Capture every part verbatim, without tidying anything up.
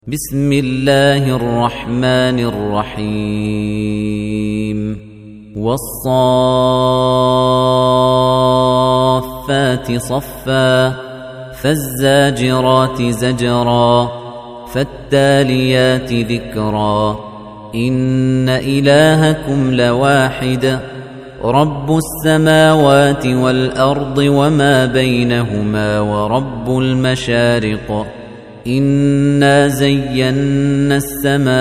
بسم الله الرحمن الرحيم والصافات صفا فالزاجرات زجرا فالتاليات ذكرا إن إلهكم لواحد رب السماوات والأرض وما بينهما ورب المشارق إنا زينا السماء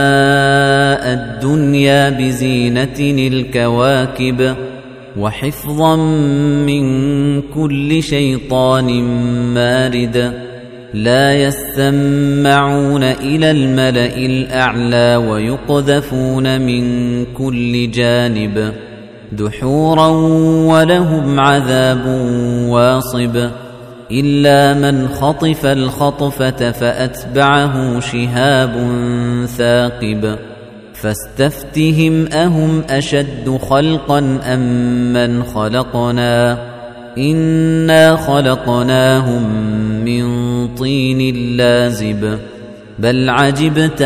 الدنيا بزينة الكواكب وحفظا من كل شيطان مارد لا يسمعون إلى الملأ الأعلى ويقذفون من كل جانب دحورا ولهم عذاب واصب إلا من خطف الخطفة فأتبعه شهاب ثاقب فاستفتهم أهم أشد خلقا أم من خلقنا إنا خلقناهم من طين لازب بل عجبت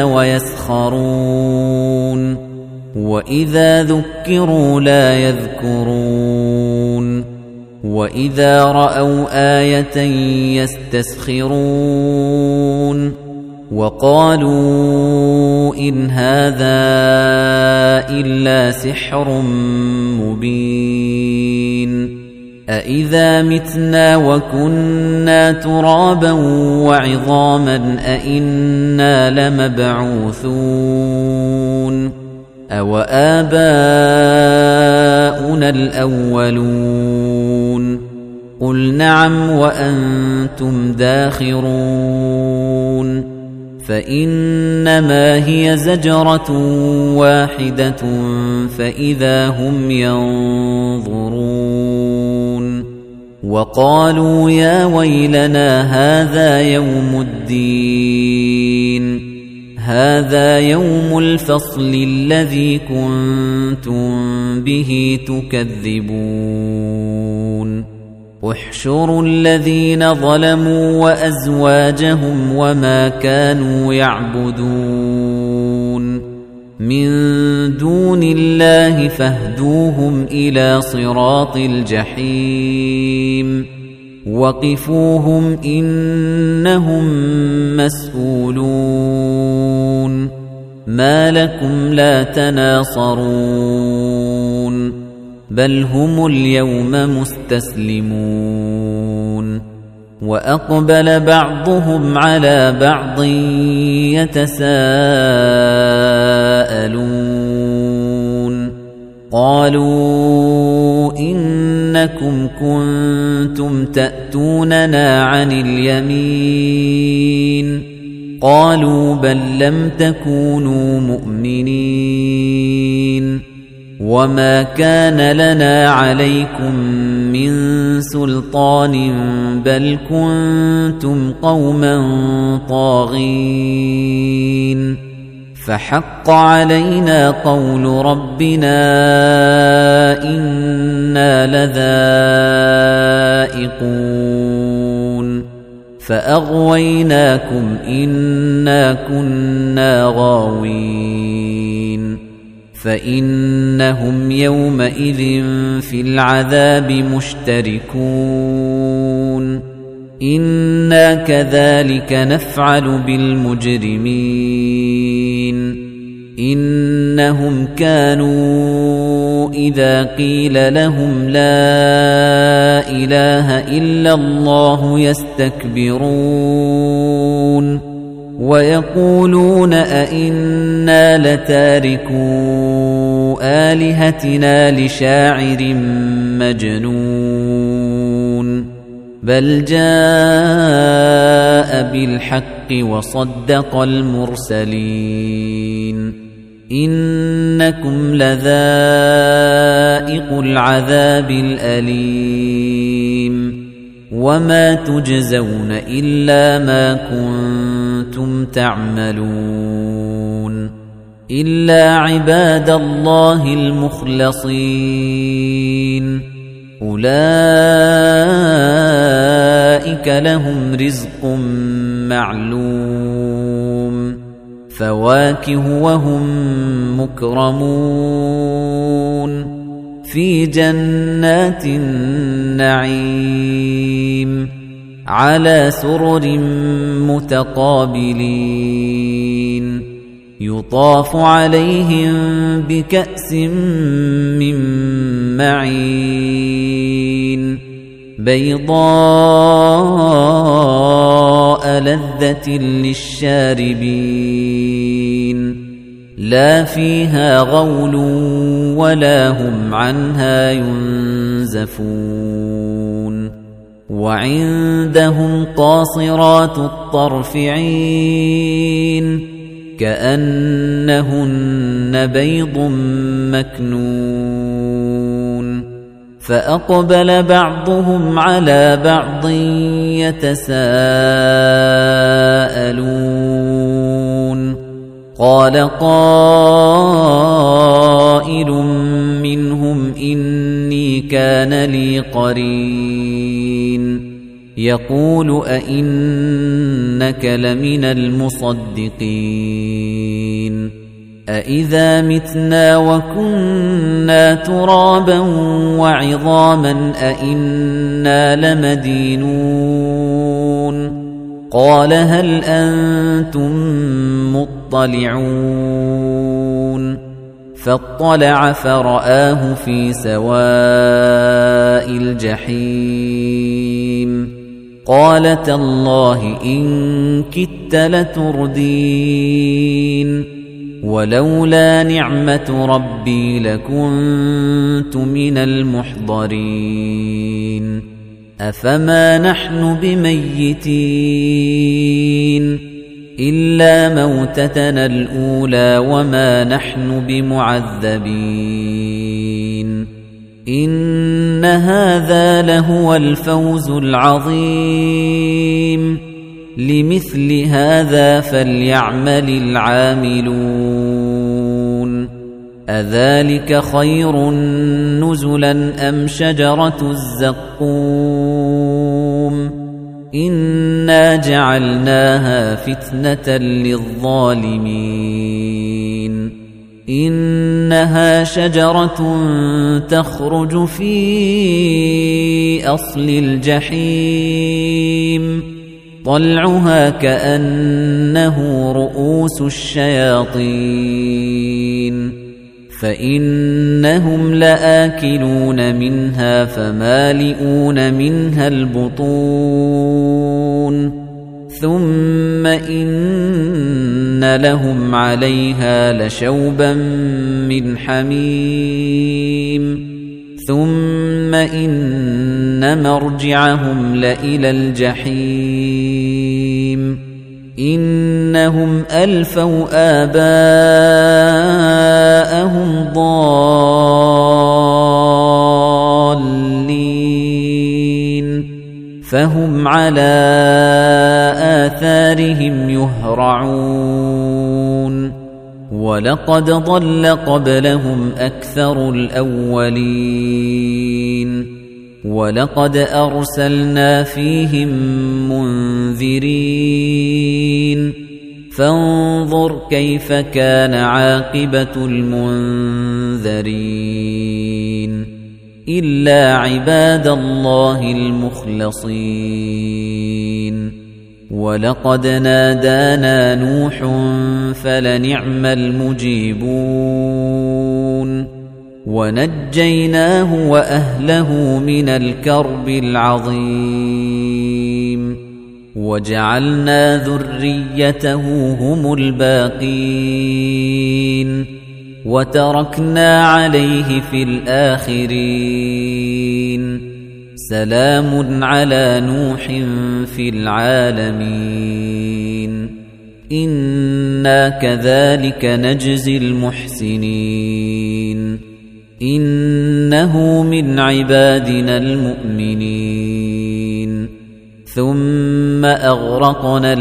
ويسخرون وإذا ذكروا لا يذكرون وإذا رأوا آية يستسخرون وقالوا إن هذا إلا سحر مبين أإذا متنا وكنا ترابا وعظاما أإنا لمبعوثون أو آباؤنا الأولون قل نعم وأنتم داخرون فإنما هي زجرة واحدة فإذا هم ينظرون وقالوا يا ويلنا هذا يوم الدين هذا يوم الفصل الذي كنتم به تكذبون احشروا الذين ظلموا وأزواجهم وما كانوا يعبدون من دون الله فاهدوهم إلى صراط الجحيم وقفوهم إنهم مسؤولون ما لكم لا تناصرون بل هم اليوم مستسلمون وأقبل بعضهم على بعض يتساءلون قالوا إنكم كنتم تأتوننا عن اليمين قالوا بل لم تكونوا مؤمنين وما كان لنا عليكم من سلطان بل كنتم قوما طاغين فحق علينا قول ربنا إنا لذائقون فأغويناكم إنا كنا غاوين فإنهم يومئذ في العذاب مشتركون إنا كذلك نفعل بالمجرمين إنهم كانوا إذا قيل لهم لا إله إلا الله يستكبرون ويقولون أئنا لتاركو آلهتنا لشاعر مجنون بل جاء بالحق وصدق المرسلين إنكم لذائق العذاب الأليم وما تجزون إلا ما كنتم تعملون إلا عباد الله المخلصين أولئك لهم رزق معلوم الفواكه وهم مكرمون في جنات النعيم على سرر متقابلين يطاف عليهم بكأس من معين بيضاء لذة للشاربين لا فيها غول ولا هم عنها ينزفون وعندهم قاصرات الطرف عين كأنهن بيض مكنون فأقبل بعضهم على بعض يتساءلون قال قائل منهم إني كان لي قرين يقول أئنك لمن المصدقين أئذا متنا وكنا ترابا وعظاما أئنا لمدينون قال هل أنتم مطلعون فاطلع فرآه في سواء الجحيم قال تالله إن كدت لتردين ولولا نعمة ربي لكنت من المحضرين أفما نحن بميتين إلا موتتنا الأولى وما نحن بمعذبين إن هذا لهو الفوز العظيم لمثل هذا فليعمل العاملون أذلك خير نزلا أم شجرة الزقوم إنا جعلناها فتنة للظالمين إنها شجرة تخرج في أصل الجحيم طلعها كأنه رؤوس الشياطين فإنهم لآكلون منها فمالئون منها البطون ثم إن لهم عليها لشوبا من حميم ثم إن مرجعهم لإلى الجحيم إنهم ألفوا آباءهم ضالين فهم على آثارهم يهرعون ولقد ضل قبلهم أكثر الأولين ولقد أرسلنا فيهم منذرين فانظر كيف كان عاقبة المنذرين إلا عباد الله المخلصين ولقد نادانا نوح فلنعم المجيبون ونجيناه وأهله من الكرب العظيم وجعلنا ذريته هم الباقين وتركنا عليه في الآخرين سلام على نوح في العالمين إنا كذلك نجزي المحسنين إنه من عبادنا المؤمنين ثم أغرقنا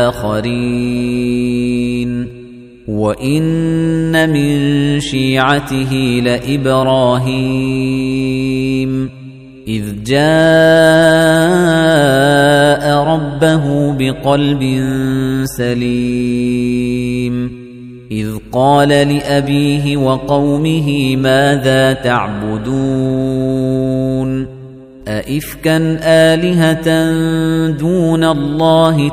الآخرين وإن من شيعته لإبراهيم إذ جاء ربه بقلب سليم إذ قال لأبيه وقومه ماذا تعبدون أئفكا آلهة دون الله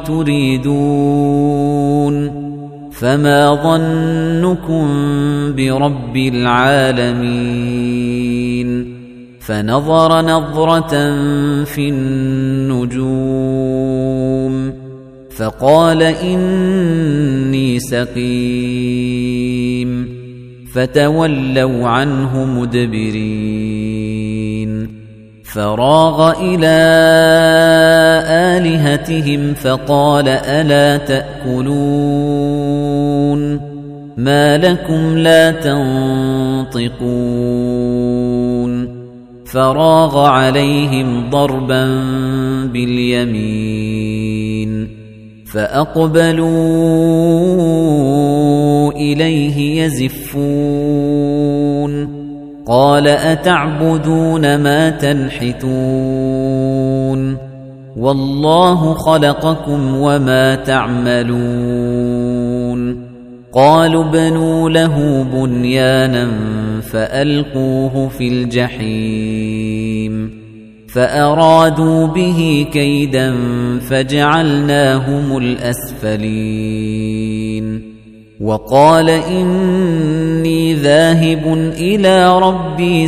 تريدون فما ظنكم برب العالمين فنظر نظرة في النجوم فقال إني سقيم فتولوا عنه مدبرين فراغ إلى آلهتهم فقال ألا تأكلون ما لكم لا تنطقون فراغ عليهم ضربا باليمين فأقبلوا إليه يزفون قال أتعبدون ما تنحتون والله خلقكم وما تعملون قالوا ابنوا له بنيانا فألقوه في الجحيم فأرادوا به كيدا فجعلناهم الأسفلين وقال إني ذاهب إلى ربي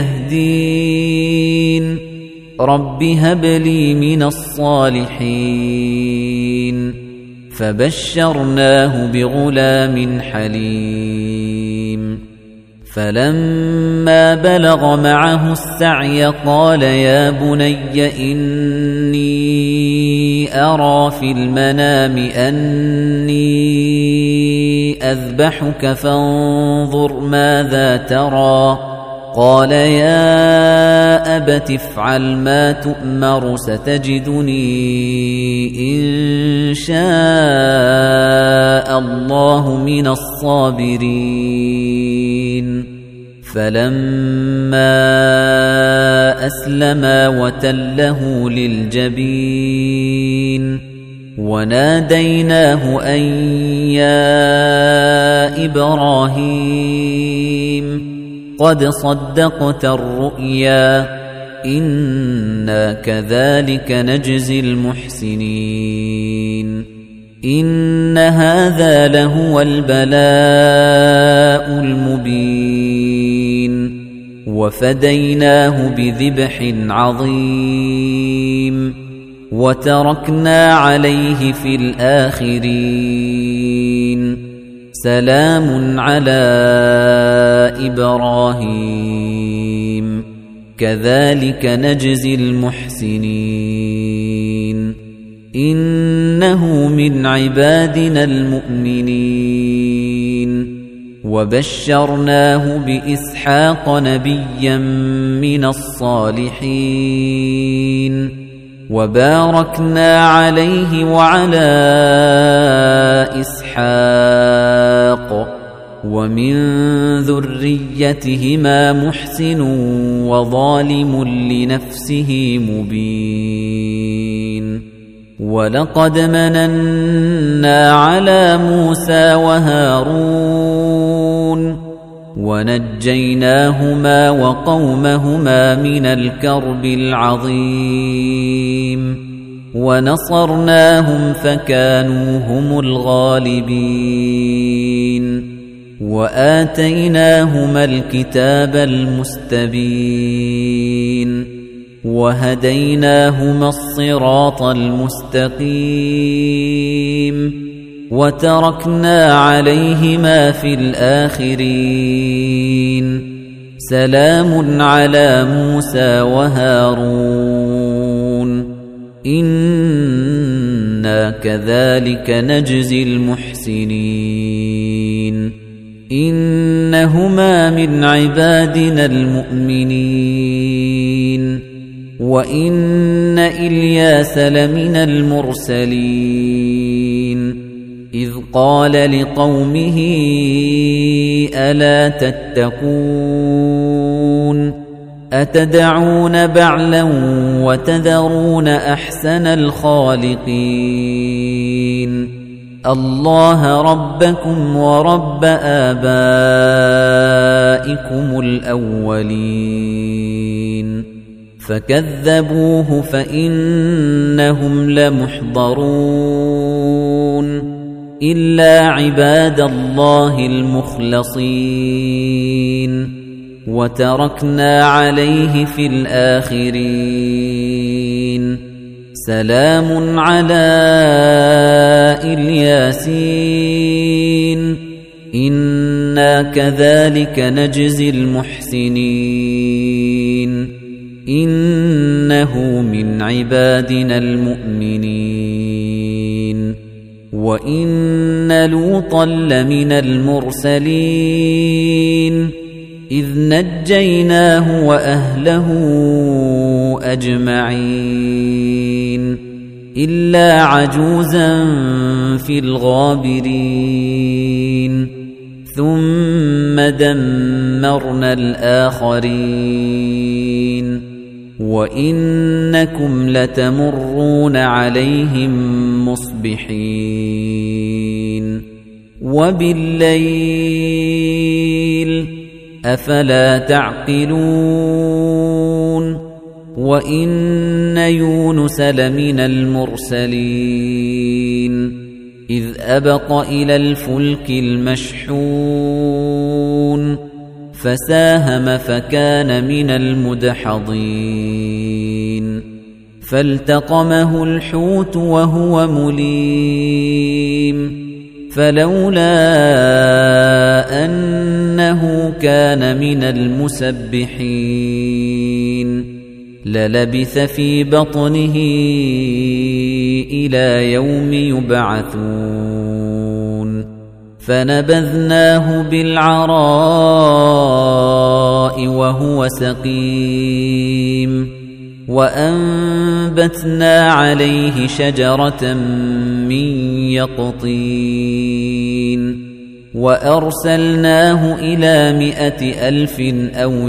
سيهدين رب هب لي من الصالحين فبشرناه بغلام حليم فلما بلغ معه السعي قال يا بني إني أرى في المنام أني أذبحك فانظر ماذا ترى قال يا أبت افعل ما تؤمر ستجدني إن شاء الله من الصابرين فلما أسلما وتله للجبين وناديناه أن يا إبراهيم قد صدقت الرؤيا إنا كذلك نجزي المحسنين إن هذا لهو البلاء المبين وفديناه بذبح عظيم وتركنا عليه في الآخرين سلام على إبراهيم كذلك نجزي المحسنين إنه من عبادنا المؤمنين وبشرناه بإسحاق نبيا من الصالحين وباركنا عليه وعلى إسحاق ومن ذريتهما محسن وظالم لنفسه مبين ولقد مننا على موسى وهارون ونجيناهما وقومهما من الكرب العظيم ونصرناهم فكانوا هم الغالبين وآتيناهما الكتاب المستبين وهديناهما الصراط المستقيم وتركنا عليهما في الآخرين سلام على موسى وهارون إنا كذلك نجزي المحسنين إنهما من عبادنا المؤمنين وإن إلياس لمن المرسلين إذ قال لقومه ألا تتقون أتدعون بعلا وتذرون أحسن الخالقين الله ربكم ورب آبائكم الأولين فكذبوه فإنهم لمحضرون إلا عباد الله المخلصين وتركنا عليه في الآخرين سلام على الياسين إنا كذلك نجزي المحسنين إنه من عبادنا المؤمنين وإن لوطا لمن المرسلين إذ نجيناه وأهله أجمعين إلا عجوزا في الغابرين ثم دمرنا الآخرين وإنكم لتمرون عليهم مصبحين وبالليل أفلا تعقلون وإن يونس لمن المرسلين إذ أبق إلى الفلك المشحون فساهم فكان من المدحضين فالتقمه الحوت وهو مليم فلولا أنه كان من المسبحين للبث في بطنه إلى يوم يبعثون فنبذناه بالعراء وهو سقيم وأنبتنا عليه شجرة من يقطين وأرسلناه إلى مائة ألف أو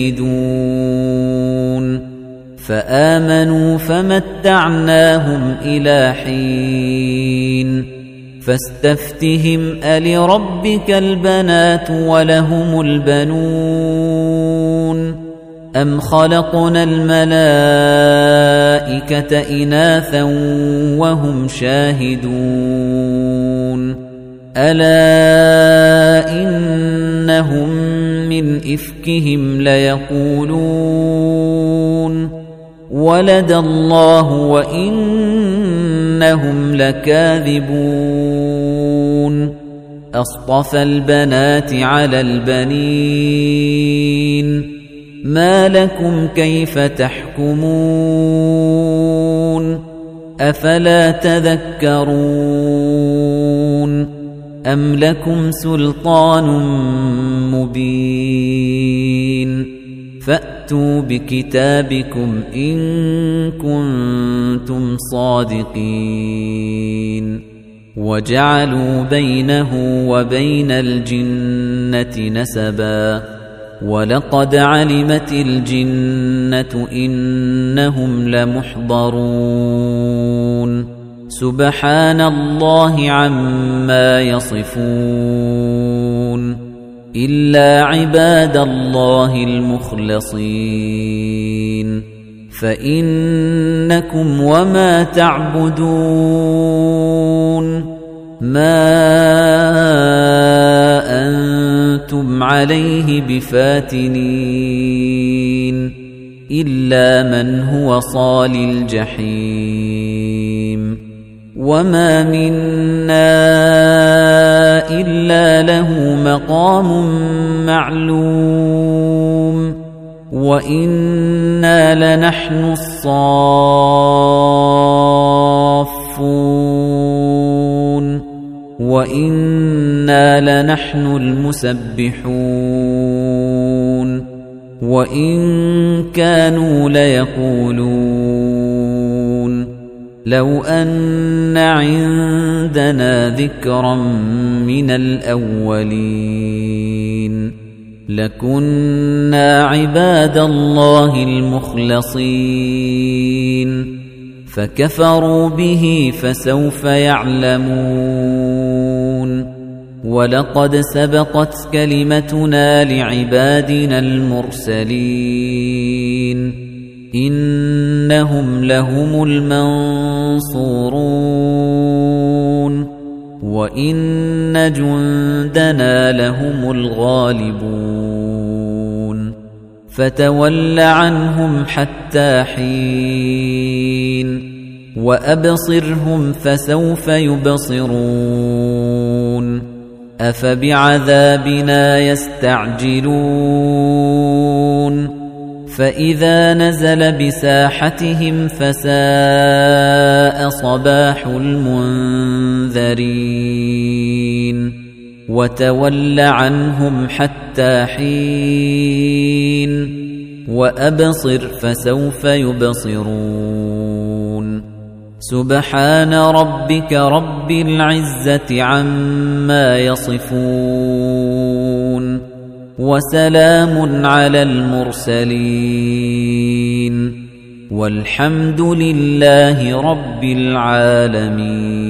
يزيدون فآمنوا فمتعناهم إلى حين فاستفتهم ألربك البنات ولهم البنون أم خلقنا الملائكة إناثا وهم شاهدون ألا إنهم من إفكهم ليقولون ولد الله وإنهم لكاذبون أصطفى البنات على البنين ما لكم كيف تحكمون أفلا تذكرون أم لكم سلطان مبين فأتوا بكتابكم إن كنتم صادقين وجعلوا بينه وبين الجنة نسبا ولقد علمت الجنة إنهم لمحضرون سبحان الله عما يصفون إلا عباد الله المخلصين فإنكم وما تعبدون ما أنتم عليه بفاتنين إلا من هو صال الجحيم وما منا إلا له مقام معلوم وإنا لنحن الصافون وإنا لنحن المسبحون وإن كانوا ليقولون لو أن عندنا ذكرا من الأولين لكنا عباد الله المخلصين فكفروا به فسوف يعلمون ولقد سبقت كلمتنا لعبادنا المرسلين إنهم لهم المنصورون وإن جندنا لهم الغالبون فتول عنهم حتى حين وأبصرهم فسوف يبصرون أفبعذابنا يستعجلون فإذا نزل بساحتهم فساء صباح المنذرين وتول عنهم حتى حين وأبصر فسوف يبصرون سبحان ربك رب العزة عما يصفون وسلام على المرسلين والحمد لله رب العالمين.